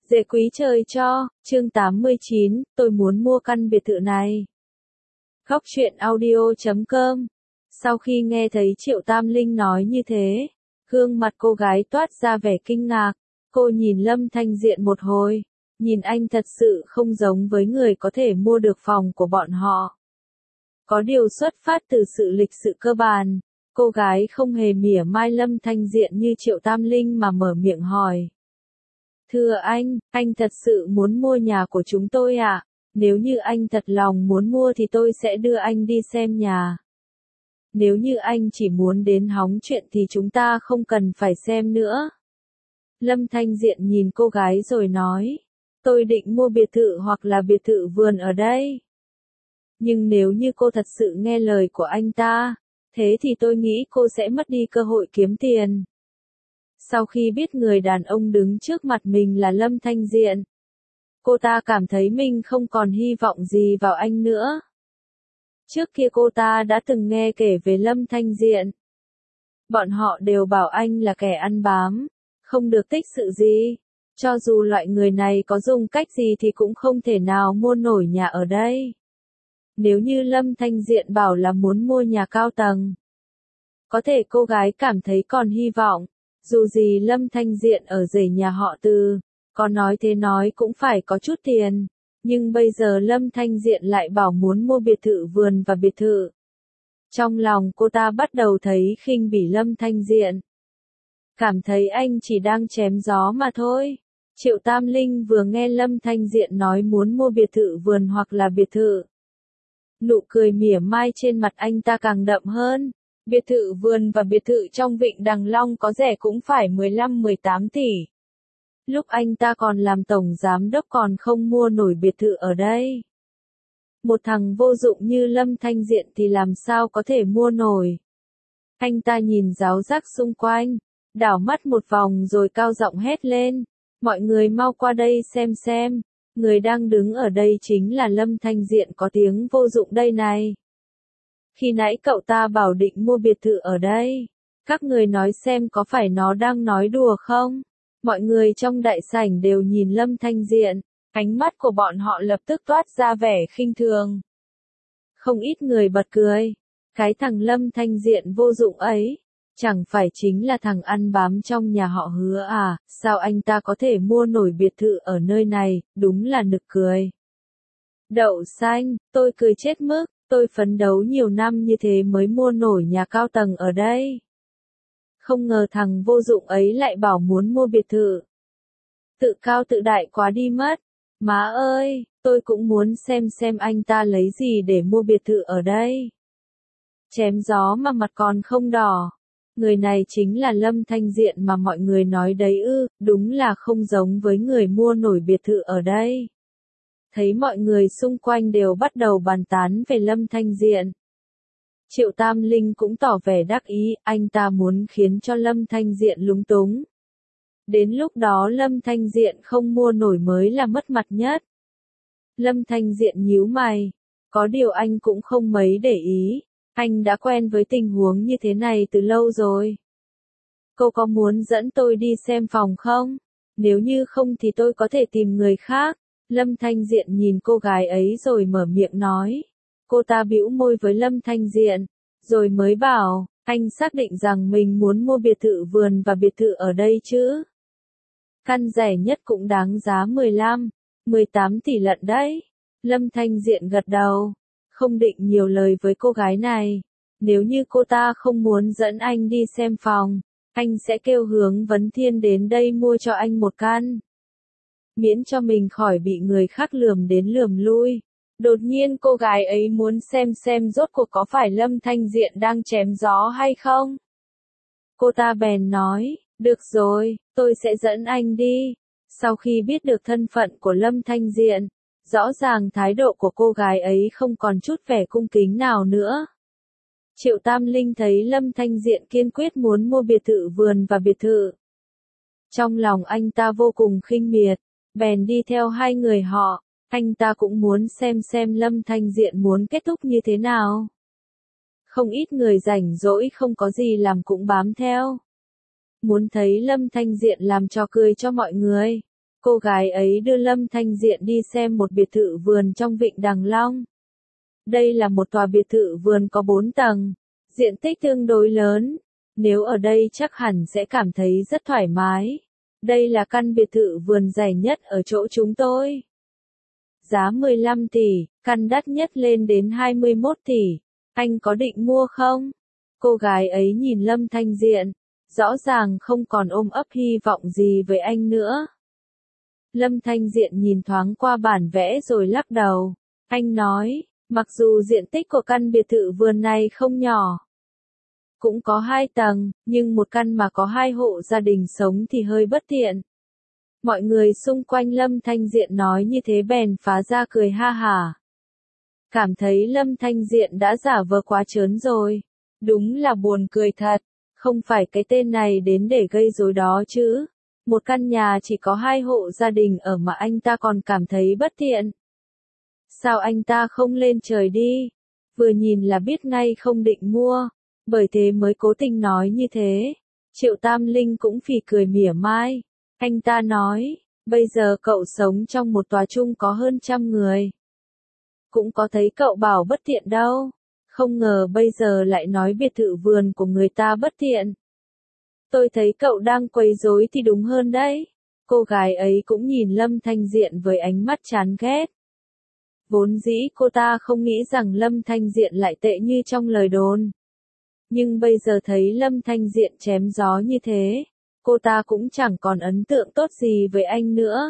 Dễ quý trời cho, chương 89, tôi muốn mua căn biệt thự này. Góc truyện audio.com. Sau khi nghe thấy Triệu Tam Linh nói như thế, gương mặt cô gái toát ra vẻ kinh ngạc. Cô nhìn Lâm Thanh Diện một hồi, nhìn anh thật sự không giống với người có thể mua được phòng của bọn họ. Có điều xuất phát từ sự lịch sự cơ bản, cô gái không hề mỉa mai Lâm Thanh Diện như Triệu Tam Linh mà mở miệng hỏi. Thưa anh thật sự muốn mua nhà của chúng tôi à? Nếu như anh thật lòng muốn mua thì tôi sẽ đưa anh đi xem nhà. Nếu như anh chỉ muốn đến hóng chuyện thì chúng ta không cần phải xem nữa. Lâm Thanh Diện nhìn cô gái rồi nói, tôi định mua biệt thự hoặc là biệt thự vườn ở đây. Nhưng nếu như cô thật sự nghe lời của anh ta, thế thì tôi nghĩ cô sẽ mất đi cơ hội kiếm tiền. Sau khi biết người đàn ông đứng trước mặt mình là Lâm Thanh Diện, cô ta cảm thấy mình không còn hy vọng gì vào anh nữa. Trước kia cô ta đã từng nghe kể về Lâm Thanh Diện. Bọn họ đều bảo anh là kẻ ăn bám, không được tích sự gì. Cho dù loại người này có dùng cách gì thì cũng không thể nào mua nổi nhà ở đây. Nếu như Lâm Thanh Diện bảo là muốn mua nhà cao tầng, có thể cô gái cảm thấy còn hy vọng. Dù gì Lâm Thanh Diện ở rể nhà họ Từ, có nói thế nói cũng phải có chút tiền. Nhưng bây giờ Lâm Thanh Diện lại bảo muốn mua biệt thự vườn và biệt thự. Trong lòng cô ta bắt đầu thấy khinh bỉ Lâm Thanh Diện. Cảm thấy anh chỉ đang chém gió mà thôi. Triệu Tam Linh vừa nghe Lâm Thanh Diện nói muốn mua biệt thự vườn hoặc là biệt thự. Nụ cười mỉa mai trên mặt anh ta càng đậm hơn. Biệt thự vườn và biệt thự trong Vịnh Đằng Long có rẻ cũng phải 15-18 tỷ. Lúc anh ta còn làm tổng giám đốc còn không mua nổi biệt thự ở đây. Một thằng vô dụng như Lâm Thanh Diện thì làm sao có thể mua nổi. Anh ta nhìn ráo rác xung quanh, đảo mắt một vòng rồi cao giọng hét lên. Mọi người mau qua đây xem. Người đang đứng ở đây chính là Lâm Thanh Diện có tiếng vô dụng đây này. Khi nãy cậu ta bảo định mua biệt thự ở đây. Các người nói xem có phải nó đang nói đùa không? Mọi người trong đại sảnh đều nhìn Lâm Thanh Diện, ánh mắt của bọn họ lập tức toát ra vẻ khinh thường. Không ít người bật cười. Cái thằng Lâm Thanh Diện vô dụng ấy, chẳng phải chính là thằng ăn bám trong nhà họ Hứa à? Sao anh ta có thể mua nổi biệt thự ở nơi này, đúng là nực cười. Đậu xanh, tôi cười chết mức. Tôi phấn đấu nhiều năm như thế mới mua nổi nhà cao tầng ở đây. Không ngờ thằng vô dụng ấy lại bảo muốn mua biệt thự. Tự cao tự đại quá đi mất. Má ơi, tôi cũng muốn xem anh ta lấy gì để mua biệt thự ở đây. Chém gió mà mặt còn không đỏ. Người này chính là Lâm Thanh Diện mà mọi người nói đấy ư, đúng là không giống với người mua nổi biệt thự ở đây. Thấy mọi người xung quanh đều bắt đầu bàn tán về Lâm Thanh Diện. Triệu Tam Linh cũng tỏ vẻ đắc ý, anh ta muốn khiến cho Lâm Thanh Diện lúng túng. Đến lúc đó Lâm Thanh Diện không mua nổi mới là mất mặt nhất. Lâm Thanh Diện nhíu mày, có điều anh cũng không mấy để ý, anh đã quen với tình huống như thế này từ lâu rồi. Cô có muốn dẫn tôi đi xem phòng không? Nếu như không thì tôi có thể tìm người khác. Lâm Thanh Diện nhìn cô gái ấy rồi mở miệng nói. Cô ta bĩu môi với Lâm Thanh Diện, rồi mới bảo, anh xác định rằng mình muốn mua biệt thự vườn và biệt thự ở đây chứ? Căn rẻ nhất cũng đáng giá 15-18 tỷ lận đấy. Lâm Thanh Diện gật đầu, không định nhiều lời với cô gái này. Nếu như cô ta không muốn dẫn anh đi xem phòng, anh sẽ kêu Hướng Vấn Thiên đến đây mua cho anh một căn. Miễn cho mình khỏi bị người khác lườm đến lườm lui. Đột nhiên cô gái ấy muốn xem rốt cuộc có phải Lâm Thanh Diện đang chém gió hay không. Cô ta bèn nói, được rồi, tôi sẽ dẫn anh đi. Sau khi biết được thân phận của Lâm Thanh Diện, rõ ràng thái độ của cô gái ấy không còn chút vẻ cung kính nào nữa. Triệu Tam Linh thấy Lâm Thanh Diện kiên quyết muốn mua biệt thự vườn và biệt thự. Trong lòng anh ta vô cùng khinh miệt. Bèn đi theo hai người họ, anh ta cũng muốn xem Lâm Thanh Diện muốn kết thúc như thế nào. Không ít người rảnh rỗi không có gì làm cũng bám theo. Muốn thấy Lâm Thanh Diện làm trò cười cho mọi người. Cô gái ấy đưa Lâm Thanh Diện đi xem một biệt thự vườn trong Vịnh Đằng Long. Đây là một tòa biệt thự vườn có 4 tầng, diện tích tương đối lớn. Nếu ở đây chắc hẳn sẽ cảm thấy rất thoải mái. Đây là căn biệt thự vườn rẻ nhất ở chỗ chúng tôi. Giá 15 tỷ, căn đắt nhất lên đến 21 tỷ. Anh có định mua không? Cô gái ấy nhìn Lâm Thanh Diện, rõ ràng không còn ôm ấp hy vọng gì với anh nữa. Lâm Thanh Diện nhìn thoáng qua bản vẽ rồi lắc đầu. Anh nói, mặc dù diện tích của căn biệt thự vườn này không nhỏ, cũng có 2 tầng, nhưng một căn mà có 2 hộ gia đình sống thì hơi bất tiện. Mọi người xung quanh Lâm Thanh Diện nói như thế bèn phá ra cười ha hả. Cảm thấy Lâm Thanh Diện đã giả vờ quá trớn rồi. Đúng là buồn cười thật, không phải cái tên này đến để gây rối đó chứ. Một căn nhà chỉ có 2 hộ gia đình ở mà anh ta còn cảm thấy bất tiện. Sao anh ta không lên trời đi? Vừa nhìn là biết ngay không định mua, bởi thế mới cố tình nói như thế. Triệu Tam Linh cũng phì cười mỉa mai. Anh ta nói, bây giờ cậu sống trong một tòa chung có hơn 100 người. Cũng có thấy cậu bảo bất tiện đâu. Không ngờ bây giờ lại nói biệt thự vườn của người ta bất tiện. Tôi thấy cậu đang quấy rối thì đúng hơn đấy. Cô gái ấy cũng nhìn Lâm Thanh Diện với ánh mắt chán ghét. Vốn dĩ cô ta không nghĩ rằng Lâm Thanh Diện lại tệ như trong lời đồn. Nhưng bây giờ thấy Lâm Thanh Diện chém gió như thế, cô ta cũng chẳng còn ấn tượng tốt gì với anh nữa.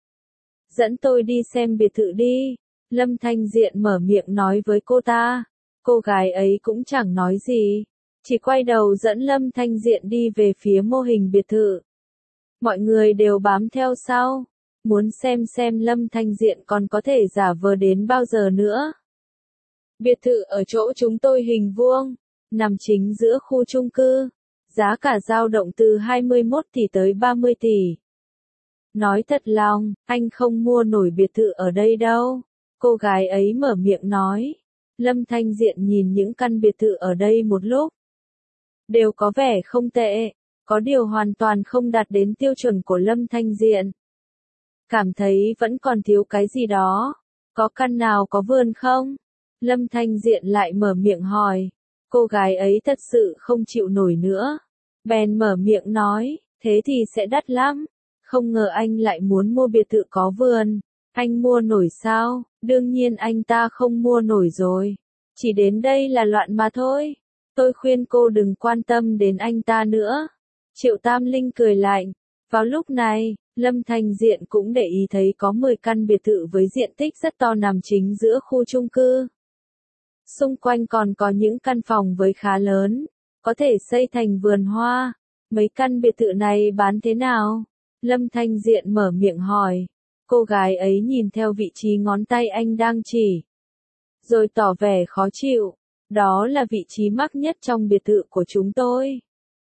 Dẫn tôi đi xem biệt thự đi. Lâm Thanh Diện mở miệng nói với cô ta. Cô gái ấy cũng chẳng nói gì, chỉ quay đầu dẫn Lâm Thanh Diện đi về phía mô hình biệt thự. Mọi người đều bám theo sau, muốn xem Lâm Thanh Diện còn có thể giả vờ đến bao giờ nữa. Biệt thự ở chỗ chúng tôi hình vuông, nằm chính giữa khu chung cư, giá cả dao động từ 21 tỷ tới 30 tỷ. Nói thật lòng, anh không mua nổi biệt thự ở đây đâu. Cô gái ấy mở miệng nói. Lâm Thanh Diện nhìn những căn biệt thự ở đây một lúc. Đều có vẻ không tệ, có điều hoàn toàn không đạt đến tiêu chuẩn của Lâm Thanh Diện. Cảm thấy vẫn còn thiếu cái gì đó. Có căn nào có vườn không? Lâm Thanh Diện lại mở miệng hỏi. Cô gái ấy thật sự không chịu nổi nữa. Bèn mở miệng nói, thế thì sẽ đắt lắm. Không ngờ anh lại muốn mua biệt thự có vườn. Anh mua nổi sao? Đương nhiên anh ta không mua nổi rồi. Chỉ đến đây là loạn mà thôi. Tôi khuyên cô đừng quan tâm đến anh ta nữa. Triệu Tam Linh cười lạnh. Vào lúc này, Lâm Thanh Diện cũng để ý thấy có 10 căn biệt thự với diện tích rất to nằm chính giữa khu chung cư. Xung quanh còn có những căn phòng với khá lớn, có thể xây thành vườn hoa. Mấy căn biệt thự này bán thế nào? Lâm Thanh Diện mở miệng hỏi. Cô gái ấy nhìn theo vị trí ngón tay anh đang chỉ, rồi tỏ vẻ khó chịu. Đó là vị trí mắc nhất trong biệt thự của chúng tôi.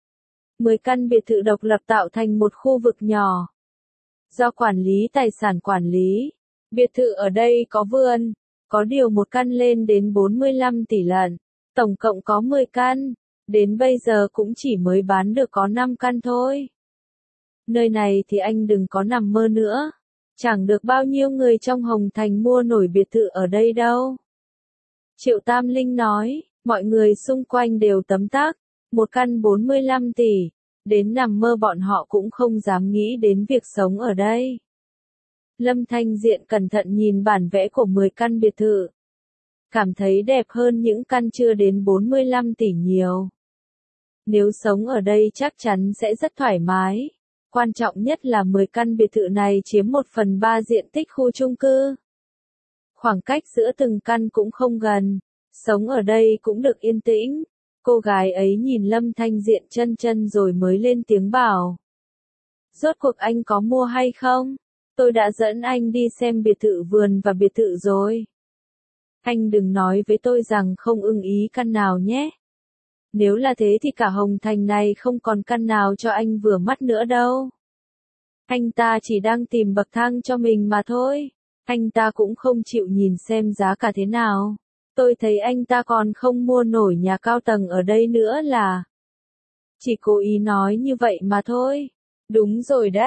10 căn biệt thự độc lập tạo thành một khu vực nhỏ, do quản lý tài sản quản lý. Biệt thự ở đây có vườn, có điều một căn lên đến 45 tỷ lận, tổng cộng có 10 căn, đến bây giờ cũng chỉ mới bán được có 5 căn thôi. Nơi này thì anh đừng có nằm mơ nữa. Chẳng được bao nhiêu người trong Hồng Thành mua nổi biệt thự ở đây đâu. Triệu Tam Linh nói, mọi người xung quanh đều tấm tắc, một căn 45 tỷ, đến nằm mơ bọn họ cũng không dám nghĩ đến việc sống ở đây. Lâm Thanh Diện cẩn thận nhìn bản vẽ của 10 căn biệt thự. Cảm thấy đẹp hơn những căn chưa đến 45 tỷ nhiều. Nếu sống ở đây chắc chắn sẽ rất thoải mái. Quan trọng nhất là 10 căn biệt thự này chiếm 1/3 diện tích khu chung cư. Khoảng cách giữa từng căn cũng không gần, sống ở đây cũng được yên tĩnh. Cô gái ấy nhìn Lâm Thanh Diện chân rồi mới lên tiếng bảo. Rốt cuộc anh có mua hay không? Tôi đã dẫn anh đi xem biệt thự vườn và biệt thự rồi. Anh đừng nói với tôi rằng không ưng ý căn nào nhé. Nếu là thế thì cả Hồng Thành này không còn căn nào cho anh vừa mắt nữa đâu. Anh ta chỉ đang tìm bậc thang cho mình mà thôi. Anh ta cũng không chịu nhìn xem giá cả thế nào. Tôi thấy anh ta còn không mua nổi nhà cao tầng ở đây nữa là. Chỉ cố ý nói như vậy mà thôi. Đúng rồi đấy,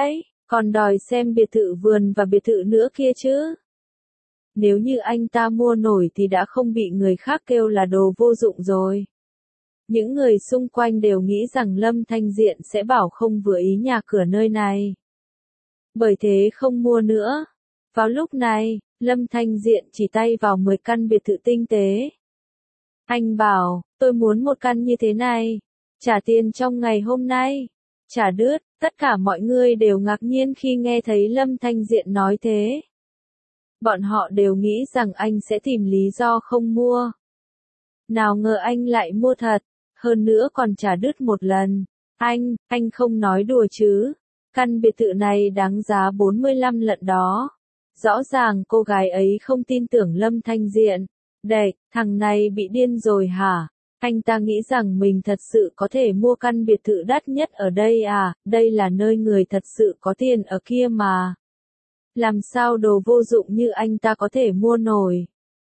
Còn đòi xem biệt thự vườn và biệt thự nữa kia chứ. Nếu như anh ta mua nổi thì đã không bị người khác kêu là đồ vô dụng rồi. Những người xung quanh đều nghĩ rằng Lâm Thanh Diện sẽ bảo không vừa ý nhà cửa nơi này. Bởi thế không mua nữa. Vào lúc này, Lâm Thanh Diện chỉ tay vào 10 căn biệt thự tinh tế. Anh bảo, tôi muốn một căn như thế này. Trả tiền trong ngày hôm nay. Trả đứt, tất cả mọi người đều ngạc nhiên khi nghe thấy Lâm Thanh Diện nói thế. Bọn họ đều nghĩ rằng anh sẽ tìm lý do không mua. Nào ngờ anh lại mua thật, hơn nữa còn trả đứt một lần. Anh không nói đùa chứ. Căn biệt thự này đáng giá 45 lận đó. Rõ ràng cô gái ấy không tin tưởng Lâm Thanh Diện. Đệt, thằng này bị điên rồi hả? Anh ta nghĩ rằng mình thật sự có thể mua căn biệt thự đắt nhất ở đây à, đây là nơi người thật sự có tiền ở kia mà. Làm sao đồ vô dụng như anh ta có thể mua nổi?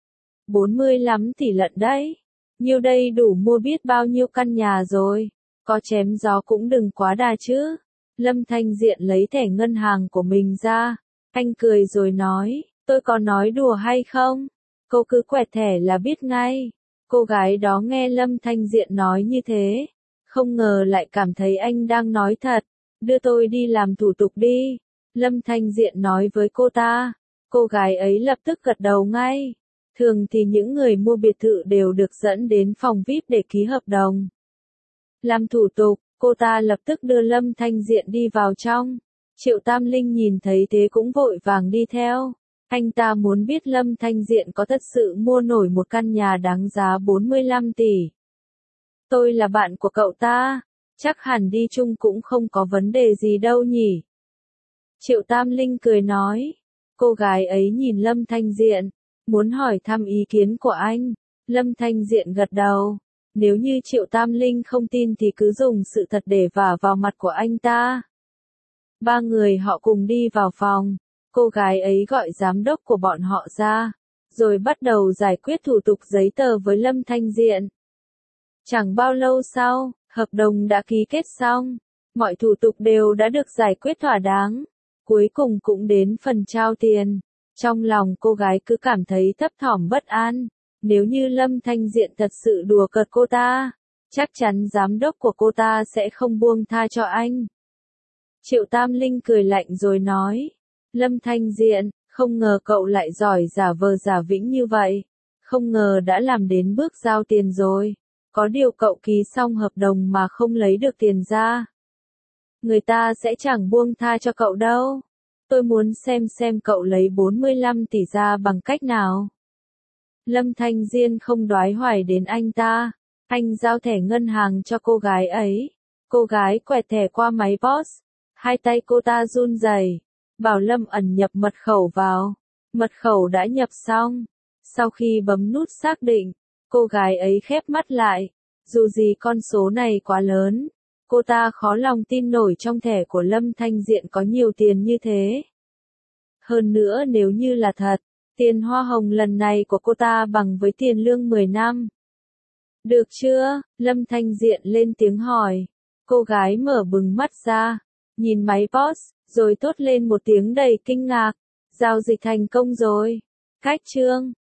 45 tỷ lận đấy. Nhiêu đây đủ mua biết bao nhiêu căn nhà rồi. Có chém gió cũng đừng quá đà chứ. Lâm Thanh Diện lấy thẻ ngân hàng của mình ra. Anh cười rồi nói, tôi có nói đùa hay không? Cô cứ quẹt thẻ là biết ngay. Cô gái đó nghe Lâm Thanh Diện nói như thế. Không ngờ lại cảm thấy anh đang nói thật. Đưa tôi đi làm thủ tục đi. Lâm Thanh Diện nói với cô ta. Cô gái ấy lập tức gật đầu ngay. Thường thì những người mua biệt thự đều được dẫn đến phòng VIP để ký hợp đồng. Làm thủ tục, cô ta lập tức đưa Lâm Thanh Diện đi vào trong. Triệu Tam Linh nhìn thấy thế cũng vội vàng đi theo. Anh ta muốn biết Lâm Thanh Diện có thật sự mua nổi một căn nhà đáng giá 45 tỷ. Tôi là bạn của cậu ta, chắc hẳn đi chung cũng không có vấn đề gì đâu nhỉ. Triệu Tam Linh cười nói. Cô gái ấy nhìn Lâm Thanh Diện, muốn hỏi thăm ý kiến của anh. Lâm Thanh Diện gật đầu. Nếu như Triệu Tam Linh không tin thì cứ dùng sự thật để vả vào mặt của anh ta. Ba người họ cùng đi vào phòng. Cô gái ấy gọi giám đốc của bọn họ ra, rồi bắt đầu giải quyết thủ tục giấy tờ với Lâm Thanh Diện. Chẳng bao lâu sau, hợp đồng đã ký kết xong. Mọi thủ tục đều đã được giải quyết thỏa đáng. Cuối cùng cũng đến phần trao tiền. Trong lòng cô gái cứ cảm thấy thấp thỏm bất an. Nếu như Lâm Thanh Diện thật sự đùa cợt cô ta, chắc chắn giám đốc của cô ta sẽ không buông tha cho anh. Triệu Tam Linh cười lạnh rồi nói. Lâm Thanh Diện, không ngờ cậu lại giỏi giả vờ giả vĩnh như vậy. Không ngờ đã làm đến bước giao tiền rồi. Có điều cậu ký xong hợp đồng mà không lấy được tiền ra. Người ta sẽ chẳng buông tha cho cậu đâu. Tôi muốn xem cậu lấy 45 tỷ ra bằng cách nào. Lâm Thanh Diện không đoái hoài đến anh ta. Anh giao thẻ ngân hàng cho cô gái ấy. Cô gái quẹt thẻ qua máy POS. Hai tay cô ta run rẩy. Bảo Lâm ẩn nhập mật khẩu vào. Mật khẩu đã nhập xong. Sau khi bấm nút xác định, cô gái ấy khép mắt lại. Dù gì con số này quá lớn, cô ta khó lòng tin nổi trong thẻ của Lâm Thanh Diện có nhiều tiền như thế. Hơn nữa nếu như là thật, tiền hoa hồng lần này của cô ta bằng với tiền lương 10 năm. Được chưa? Lâm Thanh Diện lên tiếng hỏi. Cô gái mở bừng mắt ra, nhìn máy POS, rồi thốt lên một tiếng đầy kinh ngạc. Giao dịch thành công rồi. Cách chương